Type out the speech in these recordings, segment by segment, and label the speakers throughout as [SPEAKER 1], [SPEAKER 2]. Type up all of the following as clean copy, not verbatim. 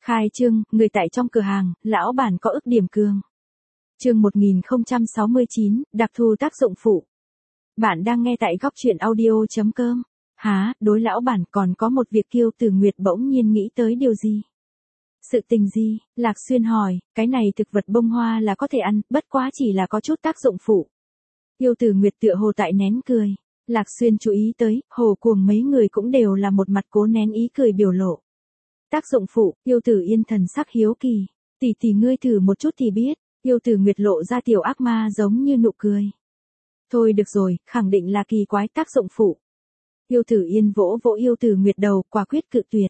[SPEAKER 1] Khai trương, người tại trong cửa hàng, lão bản có ức điểm cường. Chương 1069, đặc thù tác dụng phụ. Bạn đang nghe tại góc truyện audio.com. Hả, đối lão bản còn có một việc. Kiêu Tử Nguyệt bỗng nhiên nghĩ tới điều gì? Sự tình gì? Lạc Xuyên hỏi, cái này thực vật bông hoa là có thể ăn, bất quá chỉ là có chút tác dụng phụ. Kiêu Tử Nguyệt tựa hồ tại nén cười. Lạc Xuyên chú ý tới, Hồ Cuồng mấy người cũng đều là một mặt cố nén ý cười biểu lộ. Tác dụng phụ, Kiêu Tử Yên thần sắc hiếu kỳ. Tỷ ngươi thử một chút thì biết. Kiêu Tử Nguyệt lộ ra tiểu ác ma giống như nụ cười. Thôi được rồi, khẳng định là kỳ quái tác dụng phụ. Kiêu Tử Yên vỗ vỗ Kiêu Tử Nguyệt đầu, quả quyết cự tuyệt.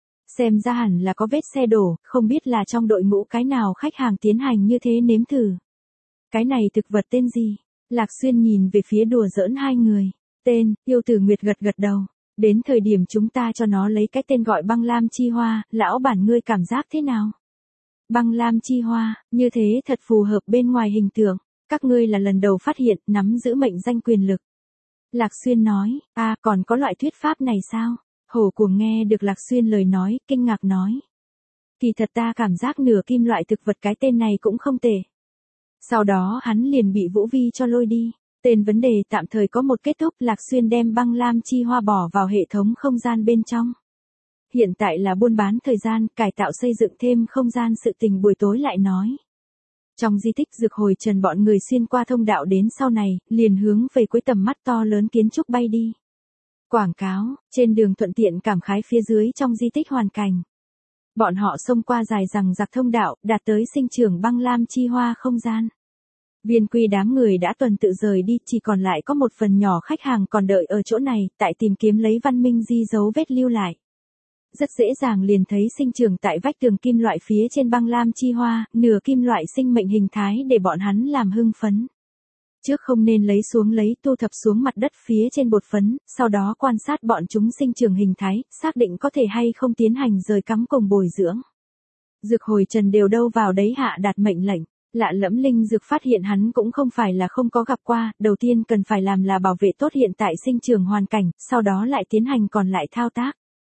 [SPEAKER 1] Xem ra hẳn là có vết xe đổ, không biết là trong đội ngũ cái nào khách hàng tiến hành như thế nếm thử. Cái này thực vật tên gì? Lạc Xuyên nhìn về phía đùa giỡn hai người. Tên, Kiêu Tử Nguyệt gật gật đầu. Đến thời điểm chúng ta cho nó lấy cái tên gọi băng lam chi hoa, lão bản ngươi cảm giác thế nào? Băng lam chi hoa, như thế thật phù hợp bên ngoài hình tượng. Các ngươi là lần đầu phát hiện, nắm giữ mệnh danh quyền lực. Lạc Xuyên nói, còn có loại thuyết pháp này sao? Hồ Cuồng nghe được Lạc Xuyên lời nói, kinh ngạc nói. Kỳ thật ta cảm giác nửa kim loại thực vật cái tên này cũng không tệ. Sau đó hắn liền bị Vũ Vi cho lôi đi. Tên vấn đề tạm thời có một kết thúc. Lạc Xuyên đem băng lam chi hoa bỏ vào hệ thống không gian bên trong. Hiện tại là buôn bán thời gian, cải tạo xây dựng thêm không gian sự tình buổi tối lại nói. Trong di tích Dược Hồi Trần bọn người xuyên qua thông đạo đến sau này, liền hướng về cuối tầm mắt to lớn kiến trúc bay đi. Quảng cáo, trên đường thuận tiện cảm khái phía dưới trong di tích hoàn cảnh. Bọn họ xông qua dài rằng giặc thông đạo, đạt tới sinh trưởng băng lam chi hoa không gian. Viên Quy đám người đã tuần tự rời đi, chỉ còn lại có một phần nhỏ khách hàng còn đợi ở chỗ này, tại tìm kiếm lấy văn minh di dấu vết lưu lại. Rất dễ dàng liền thấy sinh trưởng tại vách tường kim loại phía trên băng lam chi hoa, nửa kim loại sinh mệnh hình thái để bọn hắn làm hưng phấn. Trước không nên lấy xuống thu thập xuống mặt đất phía trên bột phấn, sau đó quan sát bọn chúng sinh trưởng hình thái, xác định có thể hay không tiến hành rời cắm cùng bồi dưỡng. Dược Hồi Trần đều đâu vào đấy hạ đạt mệnh lệnh. Lạ lẫm linh dược phát hiện hắn cũng không phải là không có gặp qua, đầu tiên cần phải làm là bảo vệ tốt hiện tại sinh trưởng hoàn cảnh, sau đó lại tiến hành còn lại thao tác.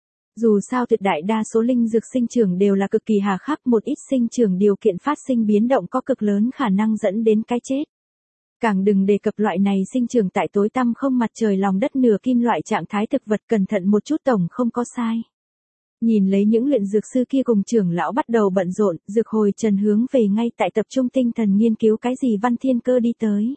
[SPEAKER 1] Dù sao tuyệt đại đa số linh dược sinh trưởng đều là cực kỳ hà khắc, một ít sinh trưởng điều kiện phát sinh biến động có cực lớn khả năng dẫn đến cái chết. Càng đừng đề cập loại này sinh trưởng tại tối tăm không mặt trời lòng đất nửa kim loại trạng thái thực vật, cẩn thận một chút tổng không có sai. Nhìn lấy những luyện dược sư kia cùng trưởng lão bắt đầu bận rộn, Dược Hồi Trần hướng về ngay tại tập trung tinh thần nghiên cứu cái gì. Văn Thiên Cơ đi tới.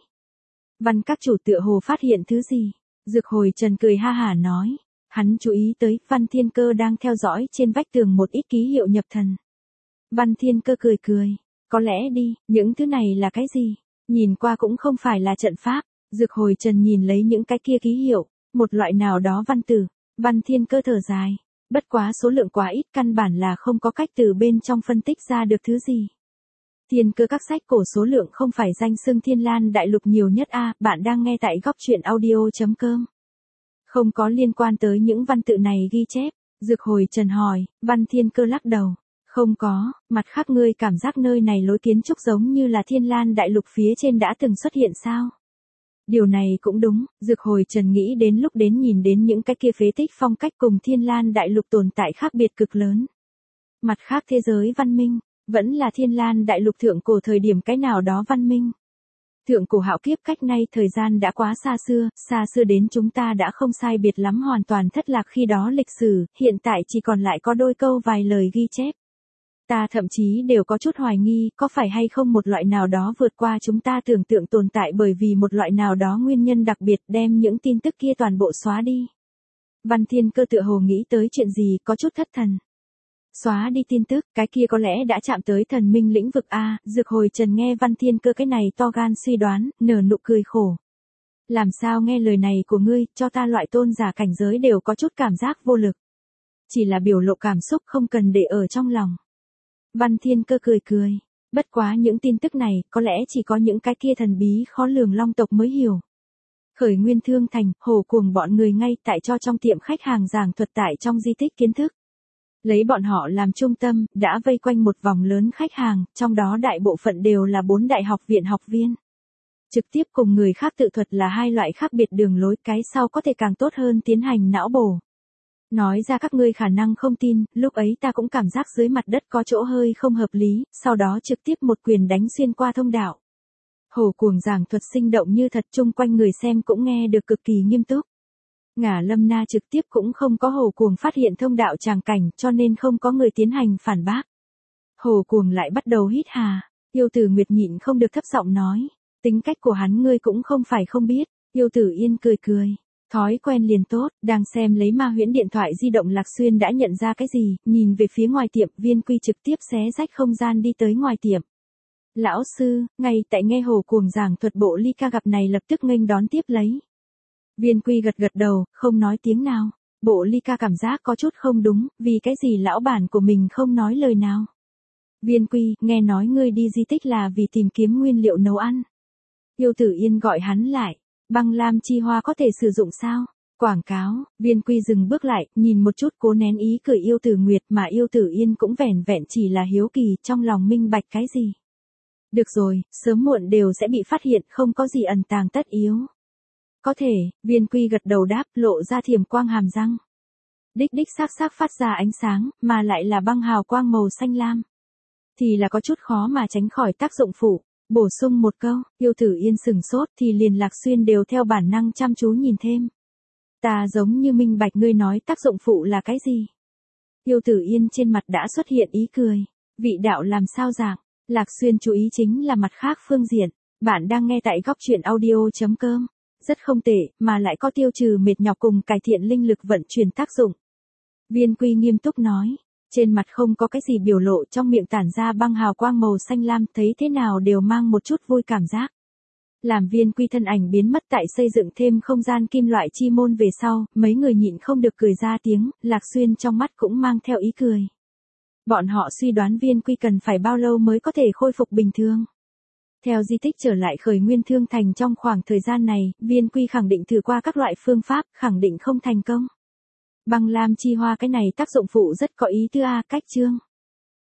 [SPEAKER 1] Văn các chủ tựa hồ phát hiện thứ gì? Dược Hồi Trần cười ha hả nói. Hắn chú ý tới, Văn Thiên Cơ đang theo dõi trên vách tường một ít ký hiệu nhập thần. Văn Thiên Cơ cười cười. Có lẽ đi, những thứ này là cái gì? Nhìn qua cũng không phải là trận pháp. Dược Hồi Trần nhìn lấy những cái kia ký hiệu, một loại nào đó văn tử. Văn Thiên Cơ thở dài. Bất quá số lượng quá ít, căn bản là không có cách từ bên trong phân tích ra được thứ gì. Thiên Cơ các sách cổ số lượng không phải danh xưng Thiên Lan Đại Lục nhiều nhất bạn đang nghe tại góc truyện audio.com. Không có liên quan tới những văn tự này ghi chép. Dược Hồi Trần hỏi. Văn Thiên Cơ lắc đầu. Không có, mặt khác ngươi cảm giác nơi này lối kiến trúc giống như là Thiên Lan Đại Lục phía trên đã từng xuất hiện sao? Điều này cũng đúng, Dược Hồi Trần nghĩ đến lúc nhìn đến những cái kia phế tích phong cách cùng Thiên Lan Đại Lục tồn tại khác biệt cực lớn. Mặt khác thế giới văn minh, vẫn là Thiên Lan Đại Lục thượng cổ thời điểm cái nào đó văn minh. Thượng cổ hạo kiếp cách nay thời gian đã quá xa xưa đến chúng ta đã không sai biệt lắm hoàn toàn thất lạc khi đó lịch sử, hiện tại chỉ còn lại có đôi câu vài lời ghi chép. Ta thậm chí đều có chút hoài nghi, có phải hay không một loại nào đó vượt qua chúng ta tưởng tượng tồn tại bởi vì một loại nào đó nguyên nhân đặc biệt đem những tin tức kia toàn bộ xóa đi. Văn Thiên Cơ tựa hồ nghĩ tới chuyện gì có chút thất thần. Xóa đi tin tức, cái kia có lẽ đã chạm tới thần minh lĩnh vực Dược Hồi Trần nghe Văn Thiên Cơ cái này to gan suy đoán, nở nụ cười khổ. Làm sao nghe lời này của ngươi, cho ta loại tôn giả cảnh giới đều có chút cảm giác vô lực. Chỉ là biểu lộ cảm xúc không cần để ở trong lòng. Văn Thiên Cơ cười cười. Bất quá những tin tức này, có lẽ chỉ có những cái kia thần bí khó lường long tộc mới hiểu. Khởi Nguyên Thương Thành, Hồ Cuồng bọn người ngay tại cho trong tiệm khách hàng giảng thuật tại trong di tích kiến thức. Lấy bọn họ làm trung tâm, đã vây quanh một vòng lớn khách hàng, trong đó đại bộ phận đều là 4 đại học viện học viên. Trực tiếp cùng người khác tự thuật là hai loại khác biệt đường lối, cái sau có thể càng tốt hơn tiến hành não bổ. Nói ra các ngươi khả năng không tin, lúc ấy ta cũng cảm giác dưới mặt đất có chỗ hơi không hợp lý, sau đó trực tiếp một quyền đánh xuyên qua thông đạo. Hồ Cuồng giảng thuật sinh động như thật, chung quanh người xem cũng nghe được cực kỳ nghiêm túc. Ngả Lâm Na trực tiếp cũng không có Hồ Cuồng phát hiện thông đạo tràng cảnh, cho nên không có người tiến hành phản bác. Hồ Cuồng lại bắt đầu hít hà, Yêu Tử Nguyệt nhịn không được thấp giọng nói, tính cách của hắn ngươi cũng không phải không biết. Yêu Tử Yên cười cười, thói quen liền tốt, đang xem lấy ma huyễn điện thoại di động Lạc Xuyên đã nhận ra cái gì, nhìn về phía ngoài tiệm, Viên Quy trực tiếp xé rách không gian đi tới ngoài tiệm. Lão sư, ngay tại nghe Hồ Cuồng giảng thuật bộ ly ca gặp này lập tức nghênh đón tiếp lấy. Viên Quy gật gật đầu, không nói tiếng nào. Bộ ly ca cảm giác có chút không đúng, vì cái gì lão bản của mình không nói lời nào. Viên Quy, nghe nói ngươi đi di tích là vì tìm kiếm nguyên liệu nấu ăn. Yêu Tử Yên gọi hắn lại, băng lam chi hoa có thể sử dụng sao? Quảng cáo. Viên Quy dừng bước lại, nhìn một chút cố nén ý cười Yêu Tử Nguyệt, mà Yêu Tử Yên cũng vẻn vẹn chỉ là hiếu kỳ, trong lòng minh bạch cái gì. Được rồi, sớm muộn đều sẽ bị phát hiện, không có gì ẩn tàng tất yếu. Có thể, Viên Quy gật đầu đáp, lộ ra thiểm quang hàm răng. Đích đích xác xác phát ra ánh sáng, mà lại là băng hào quang màu xanh lam. Thì là có chút khó mà tránh khỏi tác dụng phụ. Bổ sung một câu, Yêu Tử Yên sừng sốt thì liền Lạc Xuyên đều theo bản năng chăm chú nhìn thêm. Ta giống như minh bạch ngươi nói tác dụng phụ là cái gì? Yêu Tử Yên trên mặt đã xuất hiện ý cười. Vị đạo làm sao dạng? Lạc Xuyên chú ý chính là mặt khác phương diện. Bạn đang nghe tại góc truyện audio.com. Rất không tệ, mà lại có tiêu trừ mệt nhọc cùng cải thiện linh lực vận chuyển tác dụng. Viên Quy nghiêm túc nói. Trên mặt không có cái gì biểu lộ, trong miệng tản ra băng hào quang màu xanh lam, thấy thế nào đều mang một chút vui cảm giác. Làm Viên Quy thân ảnh biến mất tại xây dựng thêm không gian kim loại chi môn về sau, mấy người nhịn không được cười ra tiếng, Lạc Xuyên trong mắt cũng mang theo ý cười. Bọn họ suy đoán Viên Quy cần phải bao lâu mới có thể khôi phục bình thường. Theo di tích trở lại khởi nguyên thương thành trong khoảng thời gian này, Viên Quy khẳng định thử qua các loại phương pháp, khẳng định không thành công. Băng lam chi hoa cái này tác dụng phụ rất có ý tứ a, cách chương.